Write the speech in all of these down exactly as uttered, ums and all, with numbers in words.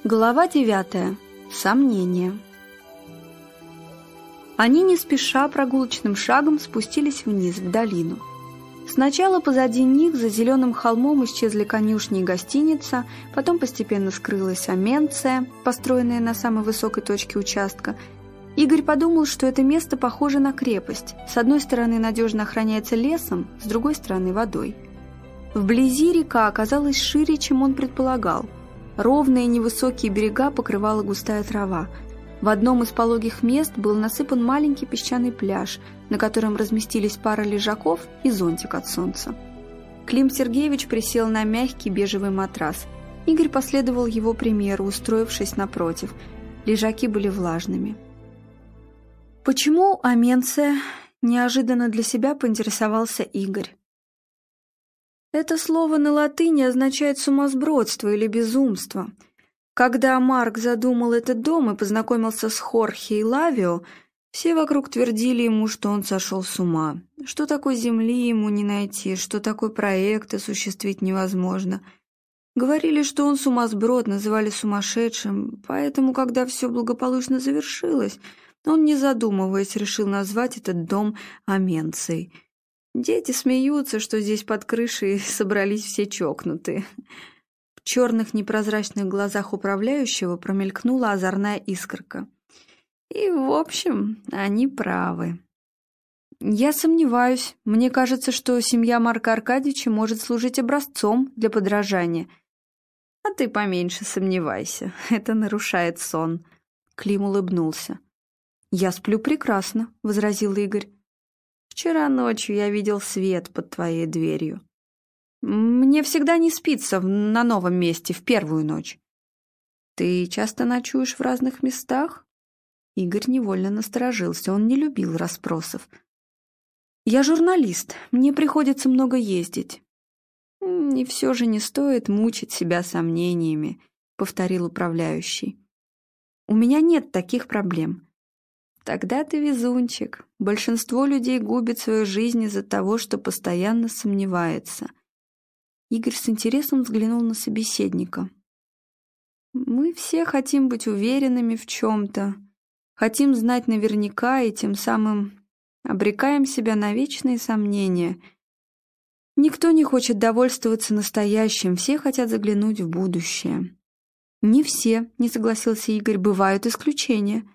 Глава девятая. Сомнения. Они не спеша прогулочным шагом спустились вниз, в долину. Сначала позади них, за зеленым холмом, исчезли конюшни и гостиница, потом постепенно скрылась Аменция, построенная на самой высокой точке участка. Игорь подумал, что это место похоже на крепость. С одной стороны надежно охраняется лесом, с другой стороны водой. Вблизи река оказалась шире, чем он предполагал. Ровные невысокие берега покрывала густая трава. В одном из пологих мест был насыпан маленький песчаный пляж, на котором разместились пара лежаков и зонтик от солнца. Клим Сергеевич присел на мягкий бежевый матрас. Игорь последовал его примеру, устроившись напротив. Лежаки были влажными. «Почему Аменция?» – неожиданно для себя поинтересовался Игорь. Это слово на латыни означает «сумасбродство» или «безумство». Когда Марк задумал этот дом и познакомился с Хорхе и Лавио, все вокруг твердили ему, что он сошел с ума, что такой земли ему не найти, что такой проект осуществить невозможно. Говорили, что он сумасброд, называли сумасшедшим, поэтому, когда все благополучно завершилось, он, не задумываясь, решил назвать этот дом Аменцией. Дети смеются, что здесь под крышей собрались все чокнутые. В черных непрозрачных глазах управляющего промелькнула озорная искорка. И, в общем, они правы. Я сомневаюсь. Мне кажется, что семья Марка Аркадьевича может служить образцом для подражания. А ты поменьше сомневайся. Это нарушает сон. Клим улыбнулся. «Я сплю прекрасно», — возразил Игорь. «Вчера ночью я видел свет под твоей дверью. Мне всегда не спится на новом месте в первую ночь». «Ты часто ночуешь в разных местах?» Игорь невольно насторожился, он не любил расспросов. «Я журналист, мне приходится много ездить». «И все же не стоит мучить себя сомнениями», — повторил управляющий. «У меня нет таких проблем». «Тогда ты везунчик. Большинство людей губит свою жизнь из-за того, что постоянно сомневается». Игорь с интересом взглянул на собеседника. «Мы все хотим быть уверенными в чем-то, хотим знать наверняка и тем самым обрекаем себя на вечные сомнения. Никто не хочет довольствоваться настоящим, все хотят заглянуть в будущее». «Не все», — не согласился Игорь, — «бывают исключения».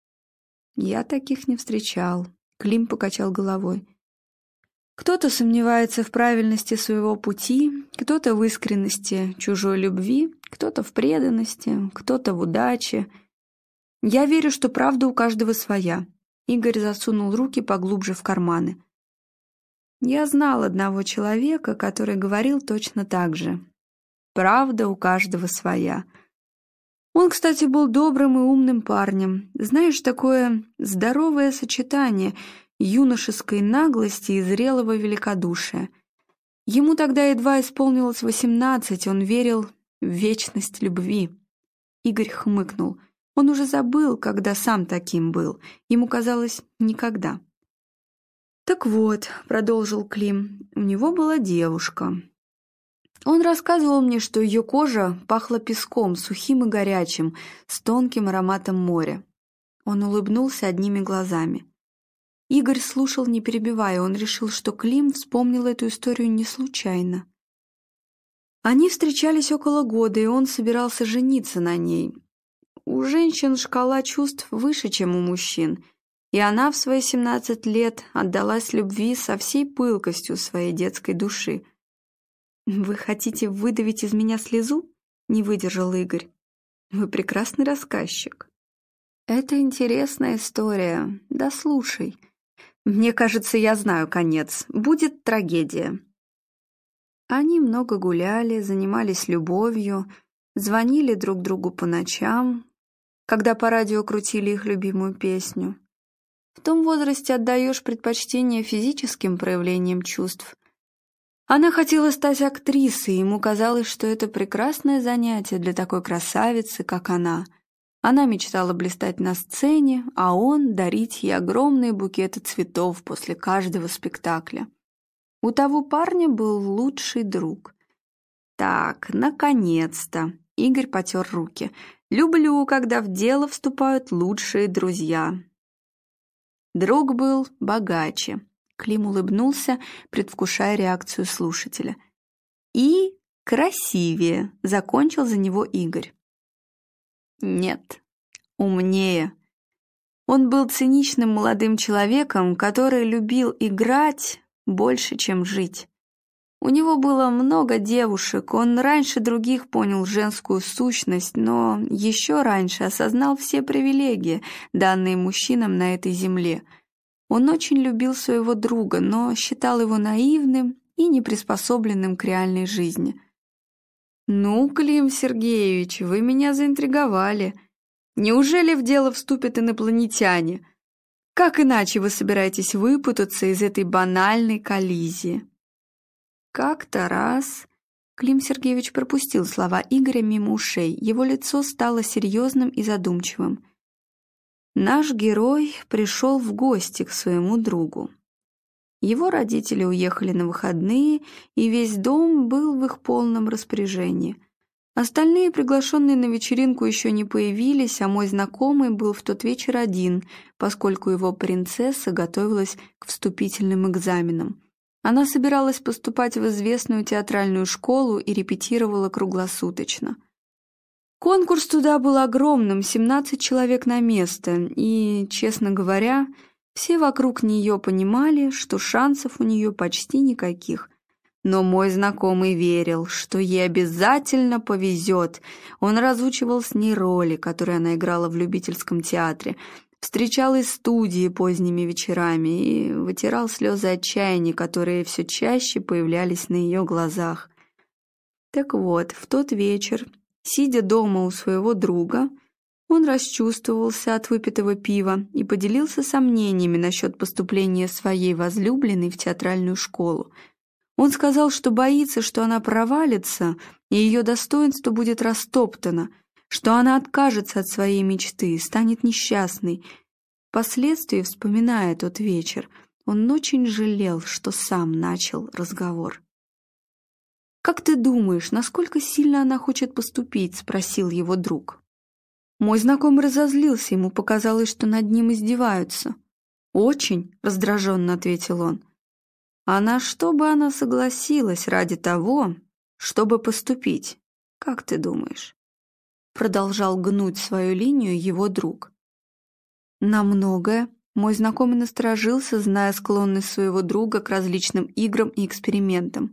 «Я таких не встречал», — Клим покачал головой. «Кто-то сомневается в правильности своего пути, кто-то в искренности чужой любви, кто-то в преданности, кто-то в удаче. Я верю, что правда у каждого своя». Игорь засунул руки поглубже в карманы. «Я знал одного человека, который говорил точно так же. Правда у каждого своя». Он, кстати, был добрым и умным парнем. Знаешь, такое здоровое сочетание юношеской наглости и зрелого великодушия. Ему тогда едва исполнилось восемнадцать, он верил в вечность любви. Игорь хмыкнул. Он уже забыл, когда сам таким был. Ему казалось, никогда. «Так вот», — продолжил Клим, — «у него была девушка». Он рассказывал мне, что ее кожа пахла песком, сухим и горячим, с тонким ароматом моря. Он улыбнулся одними глазами. Игорь слушал, не перебивая, он решил, что Клим вспомнил эту историю не случайно. Они встречались около года, и он собирался жениться на ней. У женщин шкала чувств выше, чем у мужчин, и она в свои семнадцать лет отдалась любви со всей пылкостью своей детской души. «Вы хотите выдавить из меня слезу?» — не выдержал Игорь. «Вы прекрасный рассказчик». «Это интересная история. Да слушай. Мне кажется, я знаю конец. Будет трагедия». Они много гуляли, занимались любовью, звонили друг другу по ночам, когда по радио крутили их любимую песню. В том возрасте отдаешь предпочтение физическим проявлениям чувств. Она хотела стать актрисой, ему казалось, что это прекрасное занятие для такой красавицы, как она. Она мечтала блистать на сцене, а он дарить ей огромные букеты цветов после каждого спектакля. У того парня был лучший друг. «Так, наконец-то!» — Игорь потер руки. Люблю, когда в дело вступают лучшие друзья». Друг был богаче. Клим улыбнулся, предвкушая реакцию слушателя. «И красивее», — закончил за него Игорь. «Нет, умнее». Он был циничным молодым человеком, который любил играть больше, чем жить. У него было много девушек, он раньше других понял женскую сущность, но еще раньше осознал все привилегии, данные мужчинам на этой земле. Он очень любил своего друга, но считал его наивным и неприспособленным к реальной жизни. «Ну, Клим Сергеевич, вы меня заинтриговали. Неужели в дело вступят инопланетяне? Как иначе вы собираетесь выпутаться из этой банальной коллизии?» Как-то раз Клим Сергеевич пропустил слова Игоря мимо ушей, его лицо стало серьезным и задумчивым. Наш герой пришел в гости к своему другу. Его родители уехали на выходные, и весь дом был в их полном распоряжении. Остальные, приглашенные на вечеринку, еще не появились, а мой знакомый был в тот вечер один, поскольку его принцесса готовилась к вступительным экзаменам. Она собиралась поступать в известную театральную школу и репетировала круглосуточно. Конкурс туда был огромным, семнадцать человек на место, и, честно говоря, все вокруг нее понимали, что шансов у нее почти никаких. Но мой знакомый верил, что ей обязательно повезет. Он разучивал с ней роли, которые она играла в любительском театре, встречал из студии поздними вечерами и вытирал слезы отчаяния, которые все чаще появлялись на ее глазах. Так вот, в тот вечер, сидя дома у своего друга, он расчувствовался от выпитого пива и поделился сомнениями насчет поступления своей возлюбленной в театральную школу. Он сказал, что боится, что она провалится, и ее достоинство будет растоптано, что она откажется от своей мечты, станет несчастной. Впоследствии, вспоминая тот вечер, он очень жалел, что сам начал разговор. «Как ты думаешь, насколько сильно она хочет поступить?» — спросил его друг. Мой знакомый разозлился, ему показалось, что над ним издеваются. «Очень», — раздраженно ответил он. «А на что бы она согласилась ради того, чтобы поступить? Как ты думаешь?» Продолжал гнуть свою линию его друг. «На многое». Мой знакомый насторожился, зная склонность своего друга к различным играм и экспериментам.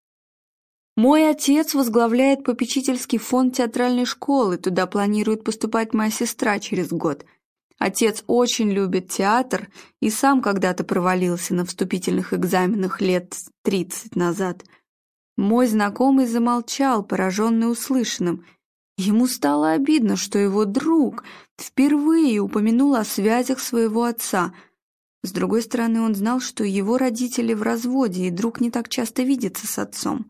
«Мой отец возглавляет попечительский фонд театральной школы, туда планирует поступать моя сестра через год. Отец очень любит театр и сам когда-то провалился на вступительных экзаменах лет тридцать назад». Мой знакомый замолчал, пораженный услышанным. Ему стало обидно, что его друг впервые упомянул о связях своего отца. С другой стороны, он знал, что его родители в разводе, и друг не так часто видится с отцом.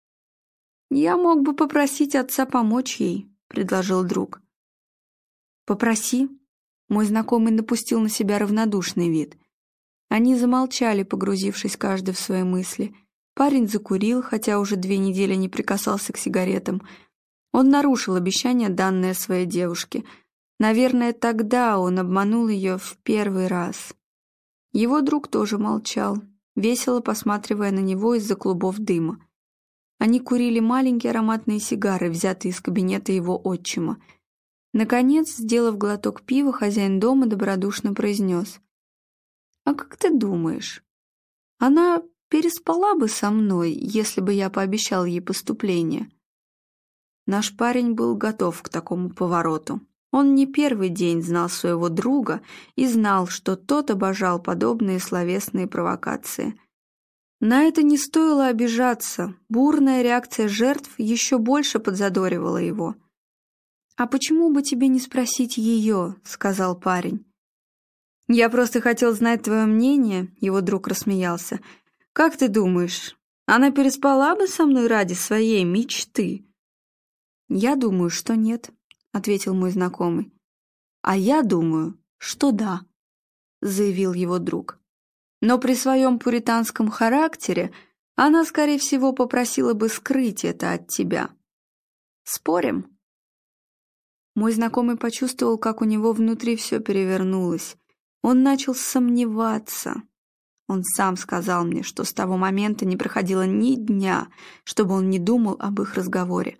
«Я мог бы попросить отца помочь ей», — предложил друг. «Попроси». Мой знакомый напустил на себя равнодушный вид. Они замолчали, погрузившись каждый в свои мысли. Парень закурил, хотя уже две недели не прикасался к сигаретам. Он нарушил обещание, данное своей девушке. Наверное, тогда он обманул ее в первый раз. Его друг тоже молчал, весело посматривая на него из-за клубов дыма. Они курили маленькие ароматные сигары, взятые из кабинета его отчима. Наконец, сделав глоток пива, хозяин дома добродушно произнес: «А как ты думаешь, она переспала бы со мной, если бы я пообещал ей поступление?» Наш парень был готов к такому повороту. Он не первый день знал своего друга и знал, что тот обожал подобные словесные провокации. На это не стоило обижаться, бурная реакция жертв еще больше подзадоривала его. «А почему бы тебе не спросить ее?» — сказал парень. «Я просто хотел знать твое мнение», — его друг рассмеялся. «Как ты думаешь, она переспала бы со мной ради своей мечты?» «Я думаю, что нет», — ответил мой знакомый. «А я думаю, что да», — заявил его друг. «Но при своем пуританском характере она, скорее всего, попросила бы скрыть это от тебя. Спорим?» Мой знакомый почувствовал, как у него внутри все перевернулось. Он начал сомневаться. Он сам сказал мне, что с того момента не проходило ни дня, чтобы он не думал об их разговоре.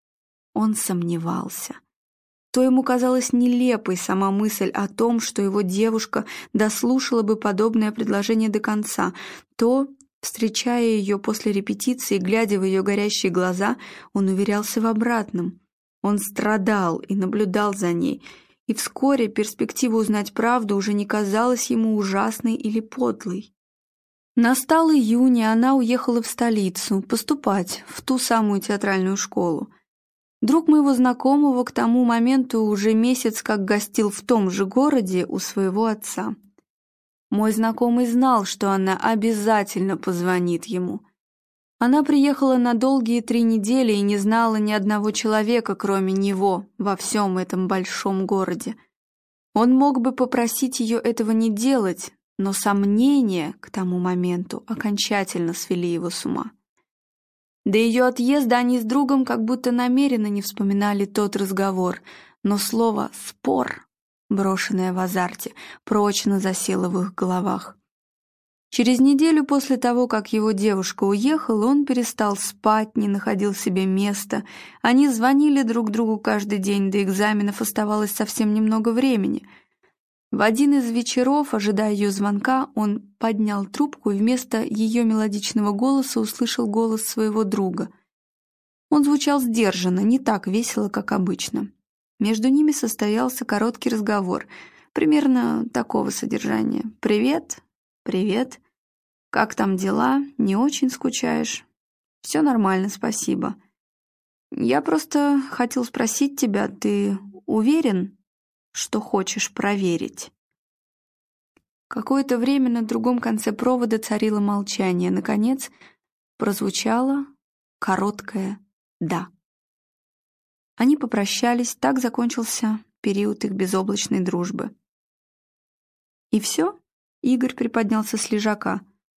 Он сомневался. То ему казалась нелепой сама мысль о том, что его девушка дослушала бы подобное предложение до конца, то, встречая ее после репетиции, глядя в ее горящие глаза, он уверялся в обратном. Он страдал и наблюдал за ней, и вскоре перспектива узнать правду уже не казалась ему ужасной или подлой. Настал июнь, и она уехала в столицу поступать в ту самую театральную школу. Друг моего знакомого к тому моменту уже месяц как гостил в том же городе у своего отца. Мой знакомый знал, что она обязательно позвонит ему. Она приехала на долгие три недели и не знала ни одного человека, кроме него, во всем этом большом городе. Он мог бы попросить ее этого не делать, но сомнения к тому моменту окончательно свели его с ума. До ее отъезда они с другом как будто намеренно не вспоминали тот разговор, но слово «спор», брошенное в азарте, прочно засело в их головах. Через неделю после того, как его девушка уехала, он перестал спать, не находил себе места. Они звонили друг другу каждый день, до экзаменов оставалось совсем немного времени. В один из вечеров, ожидая ее звонка, он поднял трубку и вместо ее мелодичного голоса услышал голос своего друга. Он звучал сдержанно, не так весело, как обычно. Между ними состоялся короткий разговор, примерно такого содержания. «Привет, привет. Как там дела? Не очень скучаешь?» «Все нормально, спасибо. Я просто хотел спросить тебя, ты уверен, что хочешь проверить?» Какое-то время на другом конце провода царило молчание. Наконец прозвучало короткое «да». Они попрощались, так закончился период их безоблачной дружбы. «И все?» — Игорь приподнялся с лежака.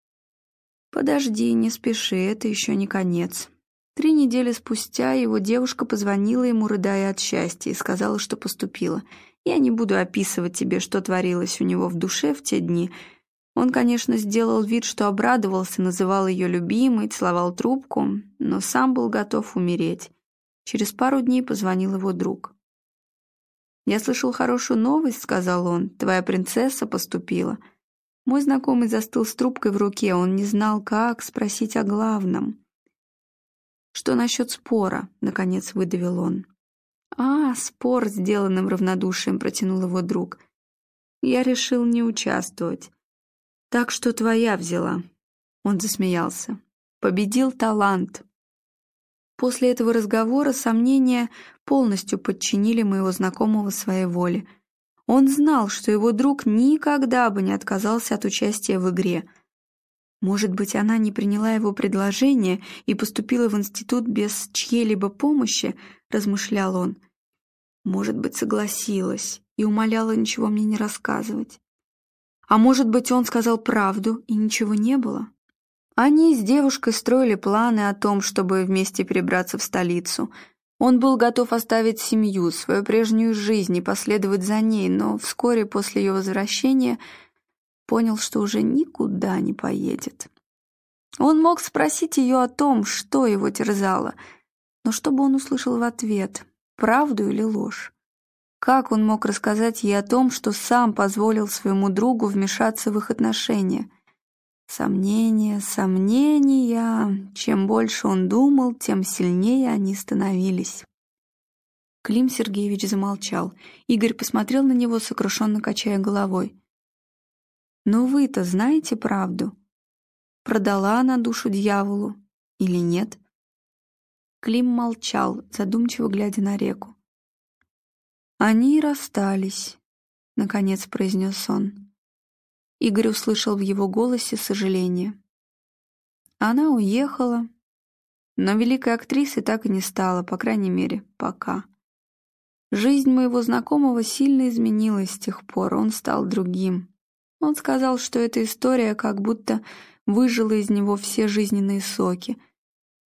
«Подожди, не спеши, это еще не конец». Три недели спустя его девушка позвонила ему, рыдая от счастья, и сказала, что поступила. Я не буду описывать тебе, что творилось у него в душе в те дни. Он, конечно, сделал вид, что обрадовался, называл ее любимой, целовал трубку, но сам был готов умереть. Через пару дней позвонил его друг. «Я слышал хорошую новость», — сказал он, — «твоя принцесса поступила». Мой знакомый застыл с трубкой в руке, он не знал, как спросить о главном. «Что насчет спора?» — наконец выдавил он. «А, спор», — сделанным равнодушием протянул его друг. «Я решил не участвовать. Так что твоя взяла». Он засмеялся. «Победил талант». После этого разговора сомнения полностью подчинили моего знакомого своей воле. Он знал, что его друг никогда бы не отказался от участия в игре. Может быть, она не приняла его предложение и поступила в институт без чьей-либо помощи, размышлял он. Может быть, согласилась и умоляла ничего мне не рассказывать. А может быть, он сказал правду и ничего не было? Они с девушкой строили планы о том, чтобы вместе перебраться в столицу. Он был готов оставить семью, свою прежнюю жизнь и последовать за ней, но вскоре после ее возвращения понял, что уже никуда не поедет. Он мог спросить ее о том, что его терзало, но что бы он услышал в ответ, правду или ложь? Как он мог рассказать ей о том, что сам позволил своему другу вмешаться в их отношения? Сомнения, сомнения. Чем больше он думал, тем сильнее они становились. Клим Сергеевич замолчал. Игорь посмотрел на него, сокрушенно качая головой. «Но вы-то знаете правду? Продала она душу дьяволу или нет?» Клим молчал, задумчиво глядя на реку. «Они расстались», — наконец произнес он. Игорь услышал в его голосе сожаление. Она уехала, но великой актрисой так и не стала, по крайней мере, пока. Жизнь моего знакомого сильно изменилась с тех пор, он стал другим. Он сказал, что эта история как будто выжила из него все жизненные соки.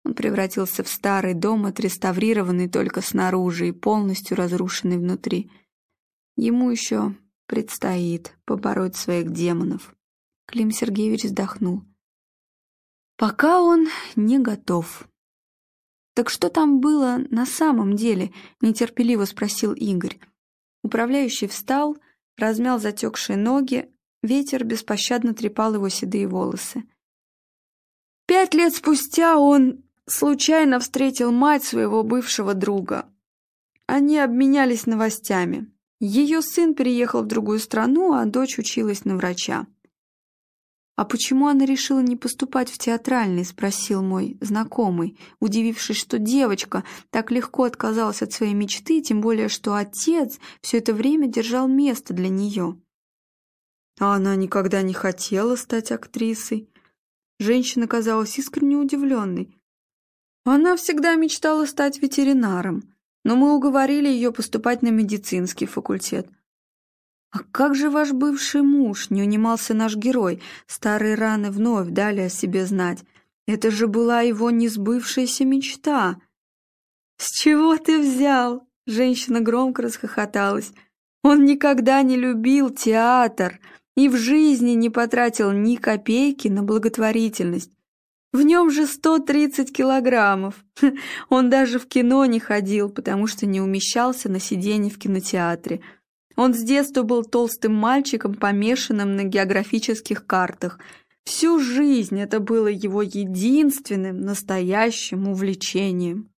Он превратился в старый дом, отреставрированный только снаружи и полностью разрушенный внутри. Ему еще предстоит побороть своих демонов. Клим Сергеевич вздохнул. Пока он не готов. «Так что там было на самом деле?» — нетерпеливо спросил Игорь. Управляющий встал, размял затекшие ноги, ветер беспощадно трепал его седые волосы. Пять лет спустя он случайно встретил мать своего бывшего друга. Они обменялись новостями. Ее сын переехал в другую страну, а дочь училась на врача. «А почему она решила не поступать в театральный?» — спросил мой знакомый, удивившись, что девочка так легко отказалась от своей мечты, тем более, что отец все это время держал место для нее. А она никогда не хотела стать актрисой. Женщина казалась искренне удивленной. Она всегда мечтала стать ветеринаром, но мы уговорили ее поступать на медицинский факультет. «А как же ваш бывший муж?» — не унимался наш герой. Старые раны вновь дали о себе знать. Это же была его несбывшаяся мечта. «С чего ты взял?» — женщина громко расхохоталась. «Он никогда не любил театр и в жизни не потратил ни копейки на благотворительность. В нем же сто тридцать килограммов. Он даже в кино не ходил, потому что не умещался на сиденье в кинотеатре. Он с детства был толстым мальчиком, помешанным на географических картах. Всю жизнь это было его единственным настоящим увлечением».